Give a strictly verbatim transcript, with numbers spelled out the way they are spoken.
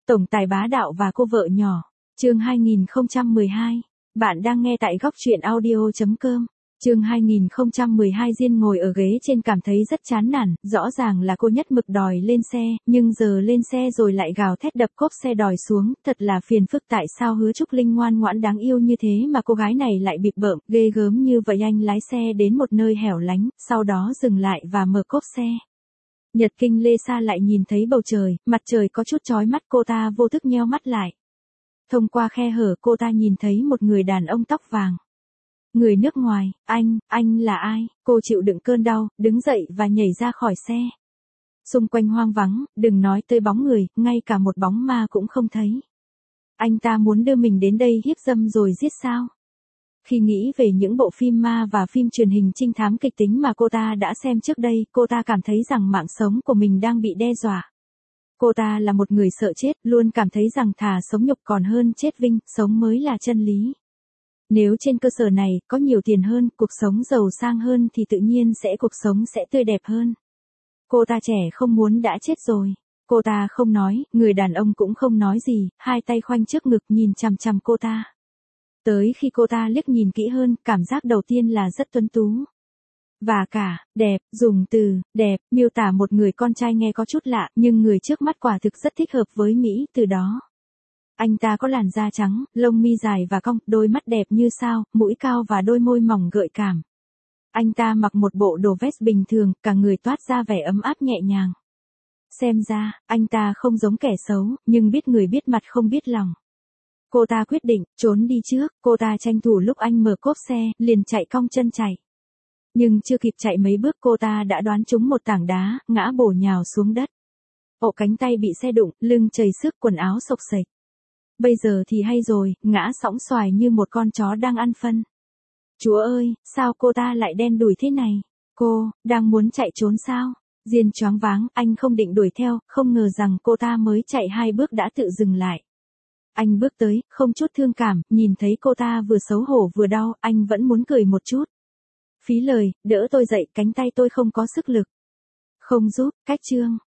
Tổng tài bá đạo và cô vợ nhỏ. Chương hai nghìn không trăm mười hai. Bạn đang nghe tại góc truyện audio chấm com. Chương hai nghìn không trăm mười hai. Diên ngồi ở ghế trên cảm thấy rất chán nản, rõ ràng là cô nhất mực đòi lên xe, nhưng giờ lên xe rồi lại gào thét đập cốp xe đòi xuống, thật là phiền phức. Tại sao Hứa Trúc Linh ngoan ngoãn đáng yêu như thế mà cô gái này lại bịp bợm, ghê gớm như vậy? Anh lái xe đến một nơi hẻo lánh, sau đó dừng lại và mở cốp xe. Nhật Kinh Lê Sa lại nhìn thấy bầu trời, mặt trời có chút chói mắt, cô ta vô thức nheo mắt lại. Thông qua khe hở cô ta nhìn thấy một người đàn ông tóc vàng. Người nước ngoài. Anh, anh là ai? Cô chịu đựng cơn đau, đứng dậy và nhảy ra khỏi xe. Xung quanh hoang vắng, đừng nói tới bóng người, ngay cả một bóng ma cũng không thấy. Anh ta muốn đưa mình đến đây hiếp dâm rồi giết sao? Khi nghĩ về những bộ phim ma và phim truyền hình trinh thám kịch tính mà cô ta đã xem trước đây, cô ta cảm thấy rằng mạng sống của mình đang bị đe dọa. Cô ta là một người sợ chết, luôn cảm thấy rằng thà sống nhục còn hơn chết vinh, sống mới là chân lý. Nếu trên cơ sở này, có nhiều tiền hơn, cuộc sống giàu sang hơn thì tự nhiên sẽ cuộc sống sẽ tươi đẹp hơn. Cô ta trẻ không muốn đã chết rồi. Cô ta không nói, người đàn ông cũng không nói gì, hai tay khoanh trước ngực nhìn chằm chằm cô ta. Tới khi cô ta liếc nhìn kỹ hơn, cảm giác đầu tiên là rất tuấn tú. Và cả, đẹp, dùng từ, đẹp, miêu tả một người con trai nghe có chút lạ, nhưng người trước mắt quả thực rất thích hợp với Mỹ từ đó. Anh ta có làn da trắng, lông mi dài và cong, đôi mắt đẹp như sao, mũi cao và đôi môi mỏng gợi cảm. Anh ta mặc một bộ đồ vest bình thường, cả người toát ra vẻ ấm áp nhẹ nhàng. Xem ra, anh ta không giống kẻ xấu, nhưng biết người biết mặt không biết lòng. Cô ta quyết định, trốn đi trước, cô ta tranh thủ lúc anh mở cốp xe, liền chạy cong chân chạy. Nhưng chưa kịp chạy mấy bước cô ta đã đoán trúng một tảng đá, ngã bổ nhào xuống đất. Ộ cánh tay bị xe đụng, lưng chảy xước, quần áo xộc xệch. Bây giờ thì hay rồi, ngã sõng xoài như một con chó đang ăn phân. Chúa ơi, sao cô ta lại đen đủi thế này? Cô, đang muốn chạy trốn sao? Diên choáng váng, anh không định đuổi theo, không ngờ rằng cô ta mới chạy hai bước đã tự dừng lại. Anh bước tới, không chút thương cảm, nhìn thấy cô ta vừa xấu hổ vừa đau, anh vẫn muốn cười một chút. Phí lời, đỡ tôi dậy, cánh tay tôi không có sức lực. Không giúp, cách chương.